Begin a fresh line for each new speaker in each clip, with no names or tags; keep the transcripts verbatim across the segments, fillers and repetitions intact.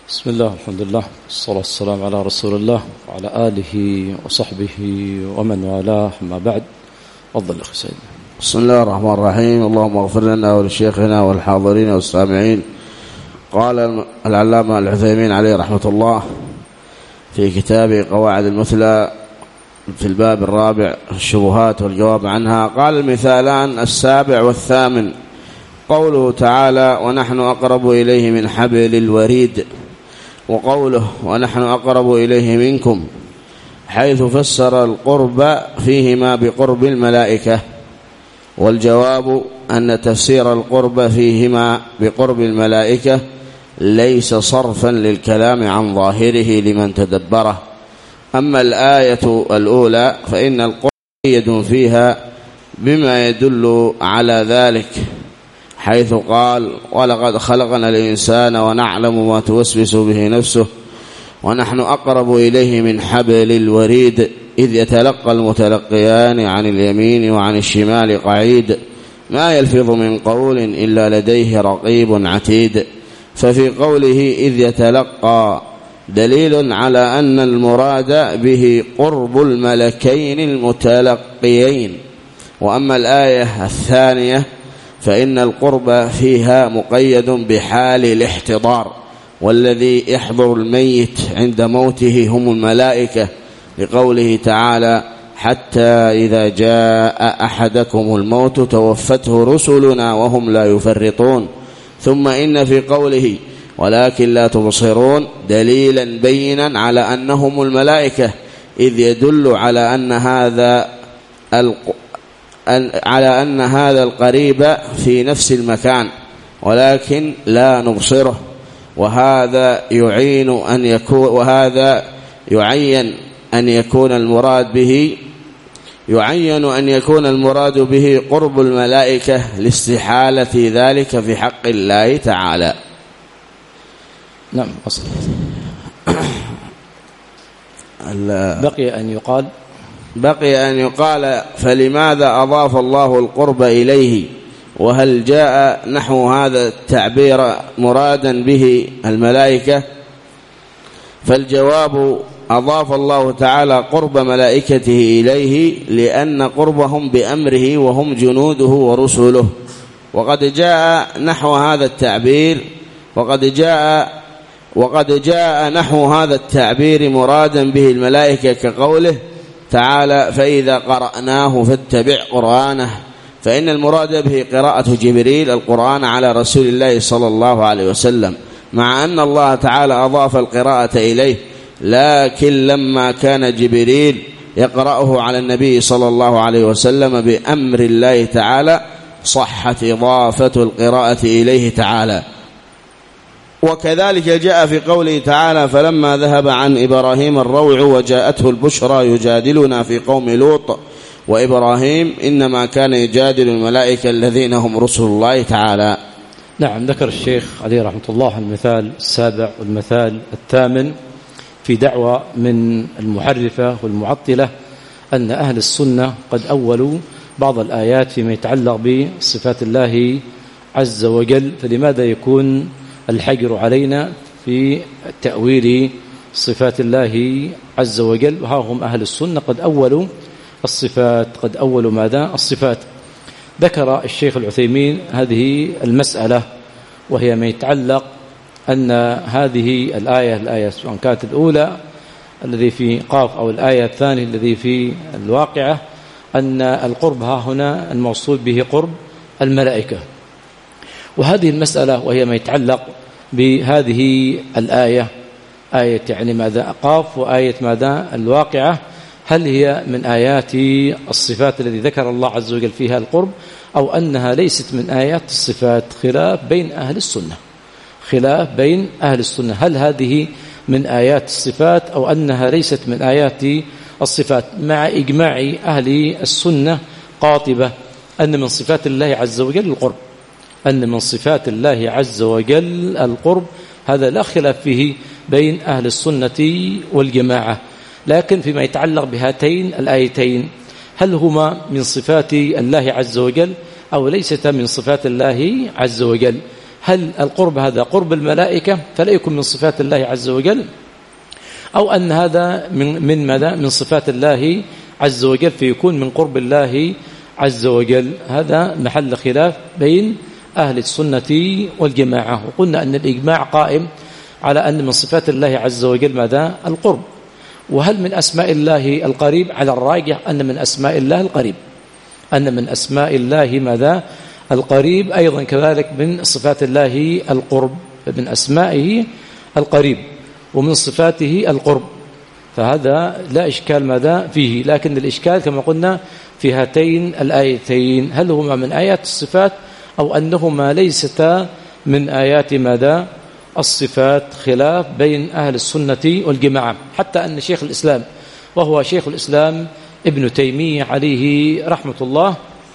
بسم الله الحمد لله والصلاة والسلام على رسول الله وعلى آله وصحبه ومن والاه. أما بعد، تفضل أخي سيد.
بسم الله الرحمن الرحيم. اللهم اغفر لنا ولشيخنا والحاضرين والسامعين. قال العلامة العثيمين عليه رحمة الله في كتاب قواعد المثلى في الباب الرابع الشبهات والجواب عنها، قال المثالان السابع والثامن قوله تعالى ونحن أقرب إليه من حبل الوريد، وقوله ونحن أقرب إليه منكم، حيث فسر القرب فيهما بقرب الملائكة. والجواب أن تفسير القرب فيهما بقرب الملائكة ليس صرفا للكلام عن ظاهره لمن تدبره. أما الآية الأولى فإن القرب مقيد فيها بما يدل على ذلك، حيث قال ولقد خلقنا الإنسان ونعلم ما توسوس به نفسه ونحن أقرب إليه من حبل الوريد، إذ يتلقى المتلقيان عن اليمين وعن الشمال قعيد، ما يلفظ من قول إلا لديه رقيب عتيد. ففي قوله إذ يتلقى دليل على أن المراد به قرب الملكين المتلقيين. وأما الآية الثانية فإن القرب فيها مقيد بحال الاحتضار، والذي يحضر الميت عند موته هم الملائكة، لقوله تعالى حتى إذا جاء أحدكم الموت توفته رسلنا وهم لا يفرطون. ثم إن في قوله ولكن لا تبصرون دليلا بينا على أنهم الملائكة، إذ يدل على أن هذا على أن هذا القريب في نفس المكان ولكن لا نبصره، وهذا يعين أن يكون وهذا يعين أن يكون المراد به يعين أن يكون المراد به قرب الملائكة لاستحالة ذلك في حق الله تعالى.
نعم. أصل بقي أن يقال
بقي أن يقال فلماذا أضاف الله القرب إليه؟ وهل جاء نحو هذا التعبير مرادا به الملائكة؟ فالجواب أضاف الله تعالى قرب ملائكته إليه لأن قربهم بأمره وهم جنوده ورسله. وقد جاء نحو هذا التعبير وقد جاء وقد جاء نحو هذا التعبير مرادا به الملائكة، كقوله تعالى فإذا قرأناه فاتبع قرآنه، فإن المراد به قراءة جبريل القرآن على رسول الله صلى الله عليه وسلم، مع أن الله تعالى أضاف القراءة إليه، لكن لما كان جبريل يقرأه على النبي صلى الله عليه وسلم بأمر الله تعالى صحت إضافة القراءة إليه تعالى. وكذلك جاء في قوله تعالى فلما ذهب عن إبراهيم الروع وجاءته البشرى يجادلنا في قوم لوط، وإبراهيم إنما كان يجادل الملائكة الذين هم رسل الله تعالى.
نعم. ذكر الشيخ عليه رحمة الله المثال السابع والمثال الثامن في دعوة من المحرفة والمعطلة أن أهل السنة قد أولوا بعض الآيات فيما يتعلق بصفات الله عز وجل، فلماذا يكون الحجر علينا في تأويل صفات الله عز وجل؟ وها هم أهل السنة قد أولوا الصفات قد أولوا ماذا؟ الصفات. ذكر الشيخ العثيمين هذه المسألة وهي ما يتعلق أن هذه الآية الآية سواء كانت الأولى الذي في قاف أو الآية الثانية الذي في الواقعة، أن القرب ها هنا الموصول به قرب الملائكة. وهذه المسألة وهي ما يتعلق بهذه الآية آية يعني ماذا قاف وآية ماذا الواقعة، هل هي من آيات الصفات الذي ذكر الله عز وجل فيها القرب أو أنها ليست من آيات الصفات؟ خلاف بين أهل السنة خلاف بين أهل السنة هل هذه من آيات الصفات أو أنها ليست من آيات الصفات، مع إجماع أهل السنة قاطبة أن من صفات الله عز وجل القرب أن من صفات الله عز وجل القرب، هذا لا خلاف فيه بين أهل السنة والجماعة. لكن فيما يتعلق بهاتين الآيتين هل هما من صفات الله عز وجل أو ليست من صفات الله عز وجل؟ هل القرب هذا قرب الملائكة فلا يكون من صفات الله عز وجل، أو أن هذا من من ماذا من صفات الله عز وجل فيكون من قرب الله عز وجل. هذا محل خلاف بين أهل السنة والجماعة. وقلنا أن الإجماع قائم على أن من صفات الله عز وجل ماذا القرب. وهل من أسماء الله القريب؟ على الراجح أن من أسماء الله القريب، أن من أسماء الله ماذا القريب، أيضا كذلك من صفات الله القرب، من أسمائه القريب ومن صفاته القرب، فهذا لا إشكال ماذا فيه. لكن الإشكال كما قلنا في هاتين الآيتين، هل هما من آيات الصفات أو أنهما ليستا من آيات ماذا الصفات؟ خلاف بين أهل السنة والجماعة، حتى أن شيخ الإسلام وهو شيخ الإسلام ابن تيمية عليه رحمة الله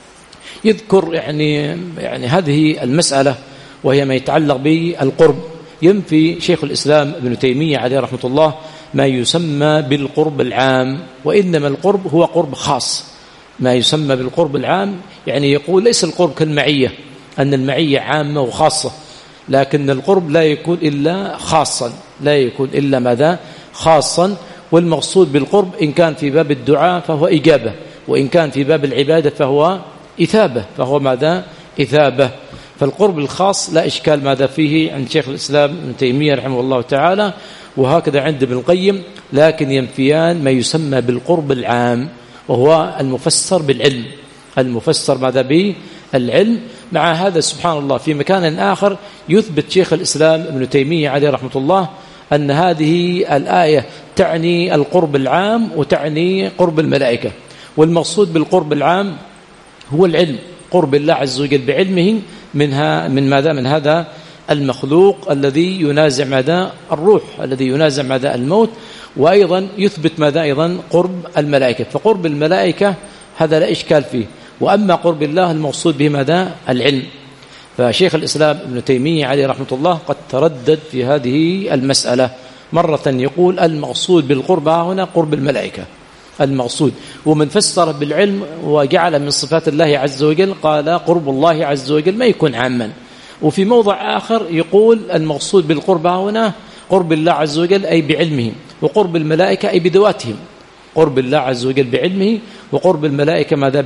يذكر يعني يعني هذه المسألة وهي ما يتعلق بالقرب. ينفي شيخ الإسلام ابن تيمية عليه رحمة الله ما يسمى بالقرب العام، وإنما القرب هو قرب خاص. ما يسمى بالقرب العام يعني يقول ليس القرب كالمعية، أن المعية عامة وخاصة، لكن القرب لا يكون إلا خاصا، لا يكون إلا ماذا خاصا. والمقصود بالقرب إن كان في باب الدعاء فهو إجابة، وإن كان في باب العبادة فهو إثابة، فهو ماذا إثابة. فالقرب الخاص لا إشكال ماذا فيه عند شيخ الإسلام ابن تيمية رحمه الله تعالى، وهكذا عند ابن القيم، لكن ينفيان ما يسمى بالقرب العام وهو المفسر بالعلم، المفسر ماذا به العلم. مع هذا سبحان الله في مكان آخر يثبت شيخ الإسلام ابن تيمية عليه رحمة الله أن هذه الآية تعني القرب العام وتعني قرب الملائكة، والمقصود بالقرب العام هو العلم، قرب الله عز وجل بعلمه منها من ماذا من هذا المخلوق الذي ينازع ماذا الروح، الذي ينازع ماذا الموت. وأيضا يثبت ماذا أيضا قرب الملائكة، فقرب الملائكة هذا لا إشكال فيه، وأما قرب الله المقصود به ماذا العلم. فشيخ الإسلام ابن تيمية عليه رحمة الله قد تردد في هذه المسألة، مرة يقول المقصود بالقرب هنا قرب الملائكة المقصود، ومن فسر بالعلم وجعل من صفات الله عز وجل قال قرب الله عز وجل ما يكون عاما. وفي موضع آخر يقول المقصود بالقرب هنا قرب الله عز وجل أي بعلمه، وقرب الملائكة أي بذواتهم، قرب الله عز وجل بعلمه وقرب الملائكة ماذا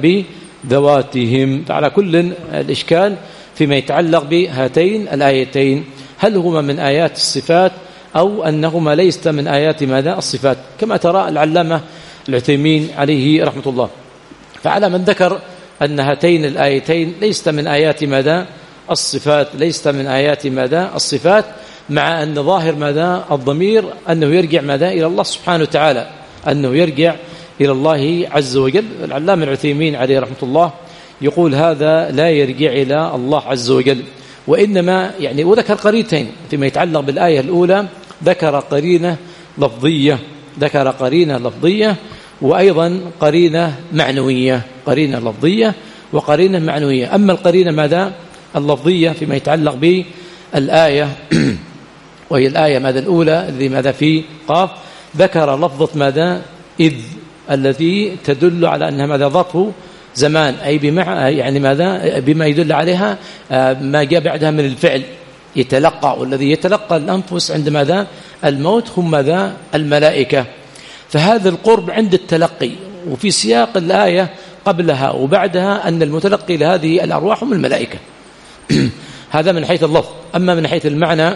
بذواتهم. فعلى كل الإشكال فيما يتعلق بهاتين الآيتين، هل هما من آيات الصفات أو أنهما ليست من آيات ماذا الصفات، كما ترى العلامة العثيمين عليه رحمة الله. فعلى من ذكر أن هاتين الآيتين ليست من آيات ماذا الصفات، ليست من آيات ماذا الصفات، مع أن ظاهر ماذا الضمير أنه يرجع ماذا إلى الله سبحانه وتعالى، أنه يرجع إلى الله عز وجل. العلامة العثيمين عليه رحمة الله يقول هذا لا يرجع إلى الله عز وجل، وإنما يعني وذكر قرينتين فيما يتعلق بالآية الأولى، ذكر قرينة لفظية، ذكر قرينة لفظية وأيضا قرينة معنوية، قرينة لفظية وقرينة معنوية. أما القرينة ماذا اللفظية فيما يتعلق بالآية وهي الآية ماذا الأولى الذي ماذا في قاف، ذكر لفظة ماذا إذ الذي تدل على أنها ماذا ظرف زمان، أي بمع يعني ماذا بما يدل عليها ما جاء بعدها من الفعل يتلقى، والذي يتلقى الأنفس عند ماذا الموت هم ماذا الملائكة. فهذا القرب عند التلقي، وفي سياق الآية قبلها وبعدها أن المتلقي لهذه الأرواح هم الملائكة. هذا من حيث اللفظ. أما من حيث المعنى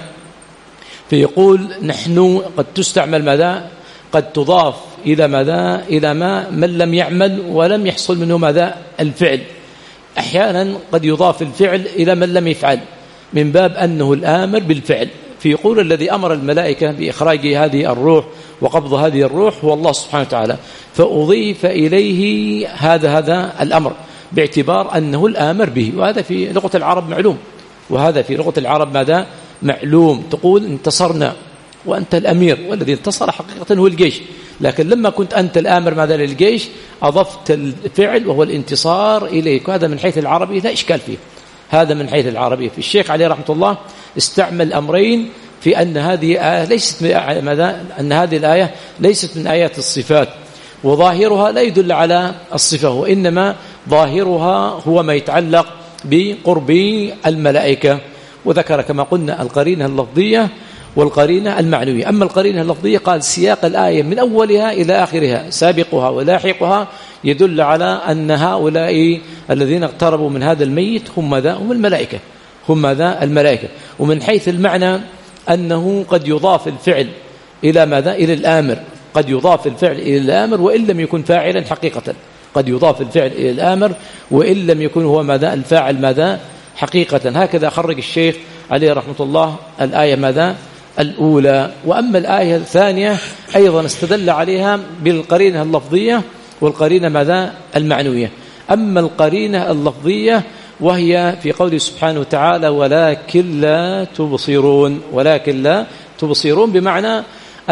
فيقول نحن قد تستعمل ماذا قد تضاف إلى ماذا إلى ما من لم يعمل ولم يحصل منه ماذا الفعل. أحيانا قد يضاف الفعل إلى من لم يفعل من باب أنه الآمر بالفعل، فيقول الذي أمر الملائكة بإخراج هذه الروح وقبض هذه الروح هو الله سبحانه وتعالى، فأضيف إليه هذا هذا الأمر باعتبار أنه الآمر به، وهذا في لغة العرب معلوم، وهذا في لغة العرب ماذا معلوم. تقول انتصرنا وأنت الأمير، والذي انتصر حقيقة هو الجيش، لكن لما كنت أنت الآمر ماذا للجيش أضفت الفعل وهو الانتصار إليك. هذا من حيث العربي لا إشكال فيه، هذا من حيث العربي. في الشيخ عليه رحمة الله استعمل أمرين في أن هذه آية ليست ماذا أن هذه الآية ليست من آيات الصفات، وظاهرها لا يدل على الصفة، وإنما ظاهرها هو ما يتعلق بقرب الملائكة. وذكر كما قلنا القرينة اللفظية والقرينة المعنوية. أما القرينة اللفظية قال سياق الآية من أولها إلى آخرها سابقها ولاحقها يدل على أن هؤلاء الذين اقتربوا من هذا الميت هم ماذا؟ هم الملائكة، هم ماذا؟ الملائكة. ومن حيث المعنى أنه قد يضاف الفعل إلى ماذا؟ إلى الآمر، قد يضاف الفعل إلى الآمر وإن لم يكن فاعلا حقيقة، قد يضاف الفعل إلى الآمر وإن لم يكن هو ماذا؟ الفاعل ماذا؟ حقيقة. هكذا خرج الشيخ عليه رحمة الله الآية ماذا؟ الأولى. وأما الآية الثانية أيضا استدل عليها بالقرينة اللفظية والقرينة ماذا؟ المعنوية. أما القرينة اللفظية وهي في قوله سبحانه وتعالى ولكن لا تبصرون، ولكن لا تبصرون بمعنى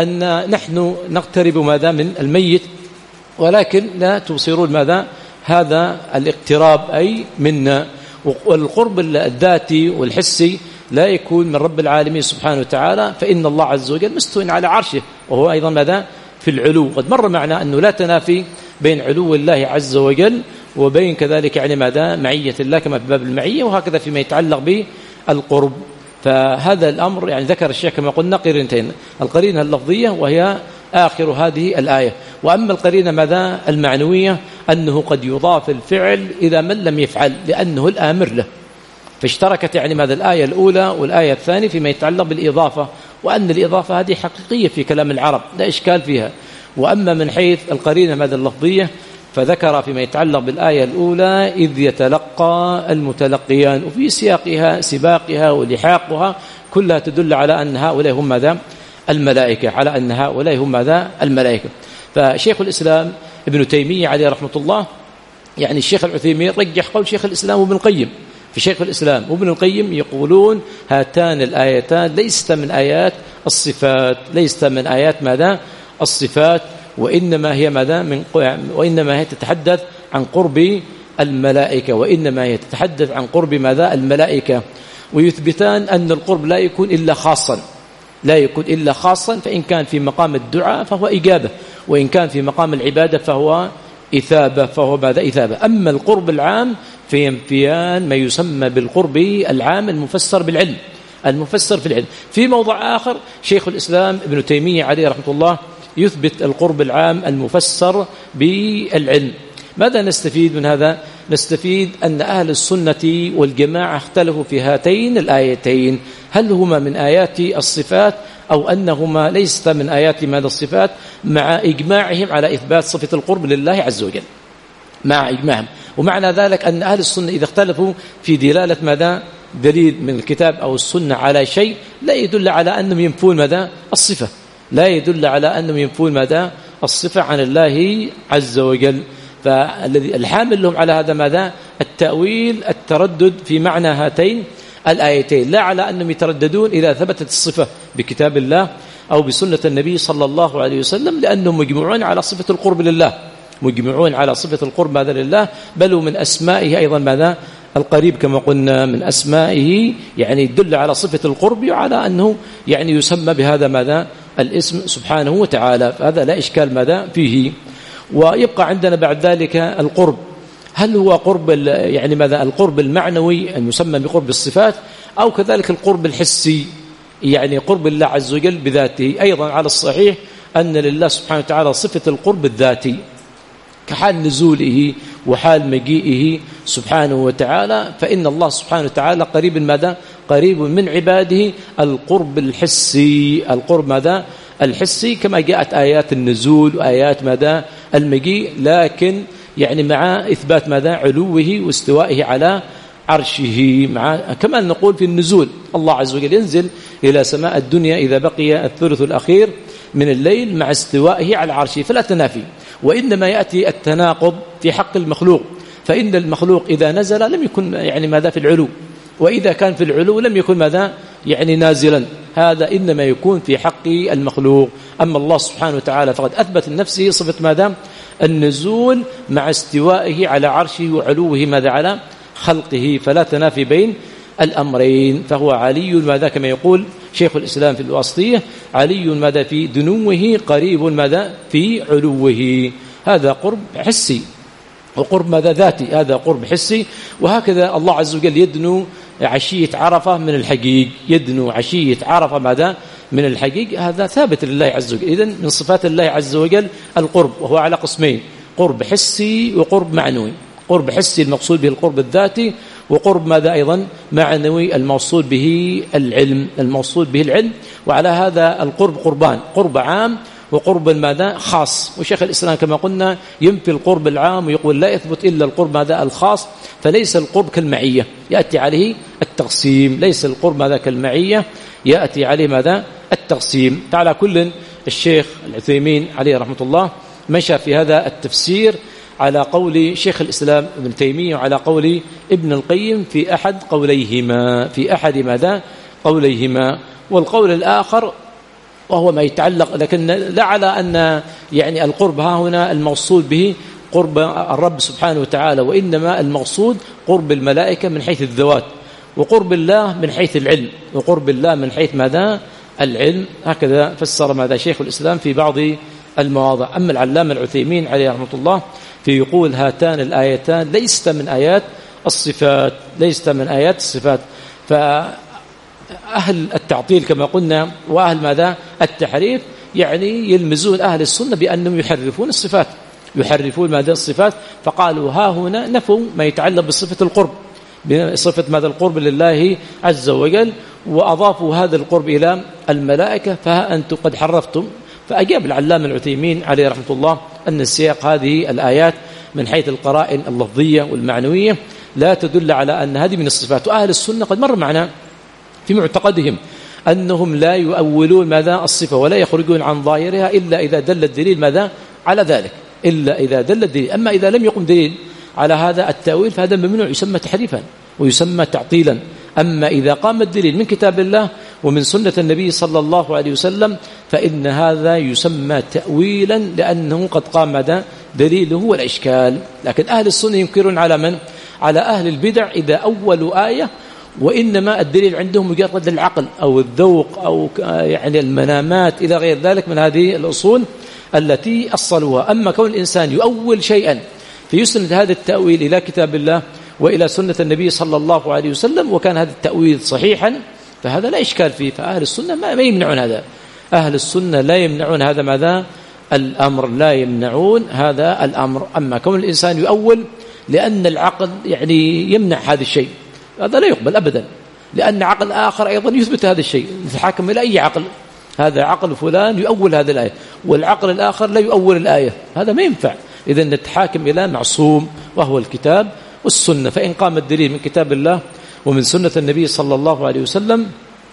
أن نحن نقترب ماذا؟ من الميت ولكن لا تبصرون ماذا؟ هذا الاقتراب أي منا. والقرب الذاتي والحسي لا يكون من رب العالمين سبحانه وتعالى، فإن الله عز وجل مستوٍ على عرشه وهو أيضا ماذا؟ في العلو. قد مر معنا أنه لا تنافي بين علو الله عز وجل وبين كذلك يعني ماذا؟ معية الله كما في باب المعية، وهكذا فيما يتعلق بالقرب. فهذا الأمر يعني ذكر الشيخ كما قلنا قرينتين، القرينة اللفظية وهي آخر هذه الآية. وأما القرينة ماذا؟ المعنوية أنه قد يضاف الفعل إلى من لم يفعل لأنه الآمر له، فاشتركت يعني ماذا؟ الآية الأولى والآية الثانية فيما يتعلق بالإضافة، وأن الإضافة هذه حقيقية في كلام العرب لا إشكال فيها. وأما من حيث القرينة ماذا؟ اللفظية فذكر فيما يتعلق بالآية الأولى إذ يتلقى المتلقيان، وفي سياقها سباقها ولحاقها كلها تدل على أن هؤلاء هم ماذا؟ الملائكة، على أن هؤلاء هم ماذا؟ الملائكة. فشيخ الإسلام ابن تيمية عليه رحمة الله يعني الشيخ العثيمين رجح قول شيخ الإسلام وابن القيم، في شيخ الإسلام وابن القيم يقولون هاتان الآيتان ليست من آيات الصفات، ليست من آيات ماذا؟ الصفات، وإنما هي ماذا؟ من وإنما هي تتحدث عن قرب الملائكة، وإنما هي تتحدث عن قرب ماذا؟ الملائكة. ويثبتان أن القرب لا يكون إلا خاصا، لا يكون إلا خاصا، فإن كان في مقام الدعاء فهو إجابة، وإن كان في مقام العبادة فهو إثابة، فهو ماذا؟ إثابة. أما القرب العام فينفيان ما يسمى بالقرب العام المفسر بالعلم، المفسر في العلم. في موضع آخر شيخ الإسلام ابن تيمية عليه رحمة الله يثبت القرب العام المفسر بالعلم. ماذا نستفيد من هذا؟ نستفيد أن أهل السنة والجماعة اختلفوا في هاتين الآيتين، هل هما من آيات الصفات أو أنهما ليست من آيات ماذا؟ الصفات، مع إجماعهم على إثبات صفة القرب لله عز وجل، مع إجماعهم. ومعنى ذلك أن أهل السنة إذا اختلفوا في دلالة ماذا؟ دليل من الكتاب أو السنة على شيء لا يدل على أنهم ينفون ماذا؟ الصفة، لا يدل على أنهم ينفون ماذا؟ الصفة عن الله عز وجل. فالذي الحامل لهم على هذا ماذا؟ التأويل، التردد في معنى هاتين الآيتين، لا على أنهم يترددون إذا ثبتت الصفة بكتاب الله أو بسنة النبي صلى الله عليه وسلم، لأنهم مجمعون على صفة القرب لله، مجمعون على صفة القرب ماذا؟ لله، بل من أسمائه أيضا ماذا؟ القريب كما قلنا من أسمائه يعني يدل على صفة القرب وعلى أنه يعني يسمى بهذا ماذا؟ الاسم سبحانه وتعالى، فهذا لا إشكال ماذا؟ فيه. ويبقى عندنا بعد ذلك القرب، هل هو قرب يعني ماذا؟ القرب المعنوي أن يسمى بقرب الصفات، أو كذلك القرب الحسي يعني قرب الله عز وجل بذاته. أيضا على الصحيح أن لله سبحانه وتعالى صفة القرب الذاتي كحال نزوله وحال مجيئه سبحانه وتعالى، فإن الله سبحانه وتعالى قريب ماذا؟ قريب من عباده القرب الحسي، القرب ماذا؟ الحسي، كما جاءت آيات النزول وآيات ماذا؟ المجيء، لكن يعني مع إثبات ماذا؟ علوه واستوائه على عرشه، مع كما نقول في النزول الله عز وجل ينزل إلى سماء الدنيا إذا بقي الثلث الأخير من الليل مع استوائه على عرشه، فلا تنافي. وإنما يأتي التناقض في حق المخلوق، فإن المخلوق إذا نزل لم يكن يعني ماذا؟ في العلو، وإذا كان في العلو لم يكن ماذا؟ يعني نازلا، هذا إنما يكون في حق المخلوق. أما الله سبحانه وتعالى فقد أثبت لنفسه صفة ماذا؟ النزول مع استوائه على عرشه وعلوه ماذا؟ على خلقه، فلا تنافي بين الأمرين. فهو علي ماذا؟ كما يقول شيخ الإسلام في الواسطية علي ماذا؟ في دنوه قريب ماذا؟ في علوه. هذا قرب حسي، وقرب ماذا؟ ذاتي، هذا قرب حسي. وهكذا الله عز وجل يدنو عشية عرفة من الحقيق، يدنو عشية عرفة ماذا من الحقيق، هذا ثابت لله عز وجل. إذن من صفات الله عز وجل القرب، وهو على قسمين: قرب حسي وقرب معنوي. قرب حسي المقصود به القرب الذاتي، وقرب ماذا أيضا معنوي الموصول به العلم، الموصول به العلم. وعلى هذا القرب قربان: قرب عام وقرب ماذا خاص. وشيخ الإسلام كما قلنا ينفي القرب العام ويقول لا يثبت إلا القرب ماذا الخاص، فليس القرب كالمعية يأتي عليه التقسيم، ليس القرب ماذا كالمعية يأتي عليه ماذا التقسيم. فعلى كل الشيخ العثيمين عليه رحمة الله مشى في هذا التفسير على قول شيخ الإسلام ابن تيمية وعلى قول ابن القيم في أحد قوليهما، في أحد ماذا قوليهما. والقول الآخر وهو ما يتعلق، لكن لا على أن يعني القرب ها هنا الموصول به قرب الرب سبحانه وتعالى، وإنما المقصود قرب الملائكة من حيث الذوات، وقرب الله من حيث العلم، وقرب الله من حيث ماذا العلم. هكذا فسر ماذا شيخ الإسلام في بعض المواضع. أما العلامة العثيمين عليه رحمة الله في يقول هاتان الآيتان ليست من آيات الصفات، ليست من آيات الصفات. فأهل التعطيل كما قلنا وأهل ماذا التحريف يعني يلمزون أهل السنة بأنهم يحرفون الصفات، يحرفون ماذا الصفات. فقالوا ها هنا نفوا ما يتعلق بصفة القرب، بصفة ماذا القرب لله عز وجل، وأضافوا هذا القرب إلى الملائكة، فها أنتم قد حرفتم. فأجاب العلامة العثيمين عليه رحمة الله أن السياق هذه الآيات من حيث القرائن اللفظية والمعنوية لا تدل على أن هذه من الصفات. وأهل السنة قد مر معنا في معتقدهم أنهم لا يؤولون ماذا الصفة ولا يخرجون عن ظاهرها إلا إذا دل الدليل ماذا على ذلك، إلا إذا دل الدليل. أما إذا لم يقم دليل على هذا التأويل فهذا ممنوع، يسمى تحريفا ويسمى تعطيلا. أما إذا قام الدليل من كتاب الله ومن سنة النبي صلى الله عليه وسلم فإن هذا يسمى تأويلا، لأنه قد قام دليله والإشكال. لكن أهل السنة ينكرون على من؟ على أهل البدع إذا أولوا آية وإنما الدليل عندهم مجرد العقل أو الذوق أو يعني المنامات إلى غير ذلك من هذه الأصول التي أصلوها. أما كون الإنسان يؤول شيئا فيسند هذا التأويل إلى كتاب الله وإلى سنة النبي صلى الله عليه وسلم وكان هذا التأويل صحيحا فهذا لا إشكال فيه. فأهل السنة ما يمنعون هذا، أهل السنة لا يمنعون هذا ماذا الأمر، لا يمنعون هذا الأمر. أما كون الإنسان يؤول لأن العقل يعني يمنع هذا الشيء هذا لا يقبل أبدا، لأن عقل آخر أيضا يثبت هذا الشيء، نتحاكم إلى أي عقل، هذا عقل فلان يؤول هذه الآية والعقل الآخر لا يؤول الآية، هذا ما ينفع. إذا نتحاكم إلى معصوم وهو الكتاب والسنة. فإن قام الدليل من كتاب الله ومن سنة النبي صلى الله عليه وسلم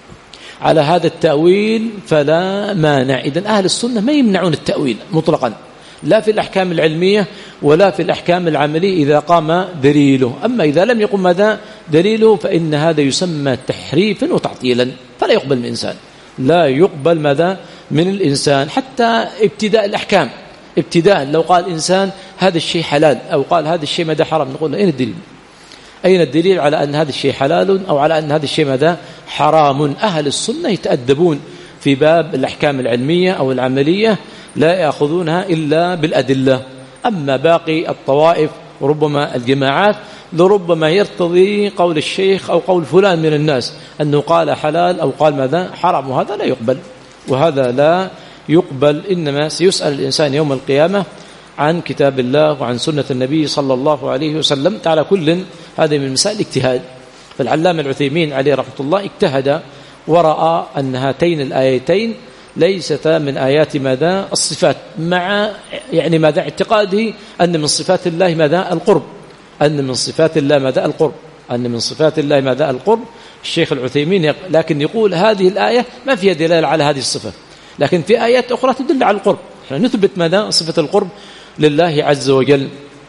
على هذا التأويل فلا مانع. إذن أهل السنة ما يمنعون التأويل مطلقا، لا في الأحكام العلمية ولا في الأحكام العملية إذا قام دليله. أما إذا لم يقم ماذا دليله فإن هذا يسمى تحريفا وتعطيلا، فلا يقبل من الإنسان، لا يقبل ماذا من الإنسان. حتى ابتداء الأحكام، ابتداء لو قال إنسان هذا الشيء حلال أو قال هذا الشيء ماذا حرام، نقول أين الدليل؟ أين الدليل على أن هذا الشيء حلال أو على أن هذا الشيء ماذا حرام؟ أهل السنة يتأدبون في باب الأحكام العلمية أو العملية، لا يأخذونها إلا بالأدلة. أما باقي الطوائف وربما الجماعات لربما يرتضي قول الشيخ أو قول فلان من الناس أنه قال حلال أو قال ماذا حرام، وهذا لا يقبل، وهذا لا يقبل. إنما سيسأل الإنسان يوم القيامة عن كتاب الله وعن سنة النبي صلى الله عليه وسلم. على كل هذه من مسائل الاجتهاد. فالعلامة العثيمين عليه رحمة الله اجتهد ورأى أن هاتين الآيتين ليستا من آيات ماذا الصفات، مع يعني ماذا اعتقاده أن من صفات الله ماذا القرب، أن من صفات الله ماذا القرب، أن من صفات الله ماذا القرب. الشيخ العثيمين لكن يقول هذه الآية ما فيها دلالة على هذه الصفة، لكن في آيات أخرى تدل على القرب. احنا نثبت ماذا صفة القرب لله عز وجل.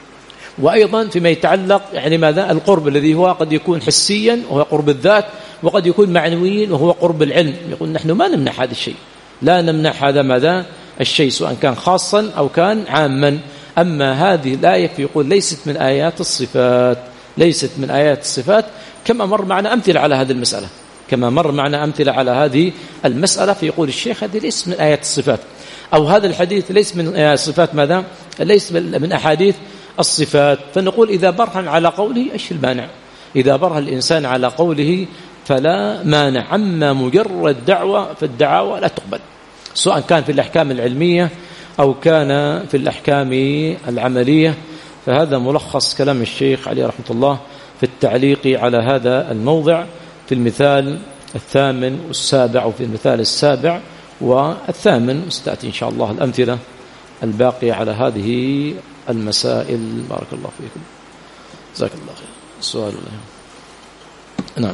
وأيضا فيما يتعلق يعني ماذا القرب الذي هو قد يكون حسيا وهو قرب الذات، وقد يكون معنويا وهو قرب العلم. يقول نحن ما نمنع هذا الشيء، لا نمنع هذا ماذا الشيء سواء كان خاصا أو كان عاما. أما هذه الآية يقول ليست من آيات الصفات، ليست من آيات الصفات، كما مر معنا أمثلة على هذه المسألة، كما مر معنا أمثلة على هذه المسألة. فيقول الشيخ هذه ليست من آيات الصفات، أو هذا الحديث ليس من صفات ماذا ليس من أحاديث الصفات. فنقول إذا برهن على قوله إيش المانع؟ إذا برهن الإنسان على قوله فلا مانع. عما مجرد دعوة فالدعاوى لا تقبل، سواء كان في الأحكام العلمية أو كان في الأحكام العملية. فهذا ملخص كلام الشيخ عليه رحمة الله في التعليق على هذا الموضع في المثال الثامن والسابع وفي المثال السابع والثامن. ستأتي إن شاء الله الأمثلة الباقية على هذه المسائل. بارك الله فيكم، جزاك الله خير. السؤال نعم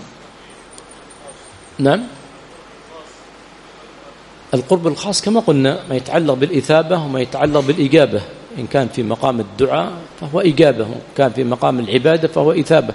نعم القرب الخاص كما قلنا ما يتعلق بالإثابة وما يتعلق بالإجابة. إن كان في مقام الدعاء فهو إجابة، وإن كان في مقام العبادة فهو إثابة،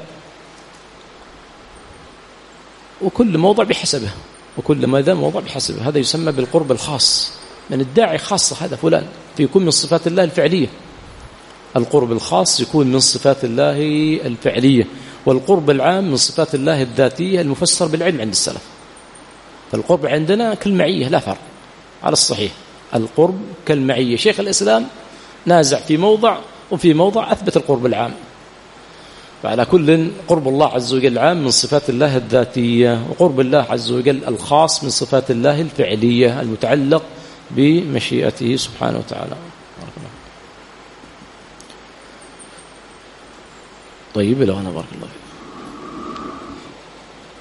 وكل موضع بحسبه، وكل ماذا موضع بحسبه. هذا يسمى بالقرب الخاص من الداعي خاصة. هذا فلان فيكون من صفات الله الفعلية. القرب الخاص يكون من صفات الله الفعلية، والقرب العام من صفات الله الذاتية المفسر بالعلم عند السلف. فالقرب عندنا كالمعية لا فرق على الصحيح. القرب كالمعية. شيخ الإسلام نازع في موضع، وفي موضع أثبت القرب العام. فعلى كل قرب الله عز وجل عام من صفات الله الذاتية، وقرب الله عز وجل الخاص من صفات الله الفعلية المتعلق بمشيئته سبحانه وتعالى. طيب لو أنا بارك الله فيك.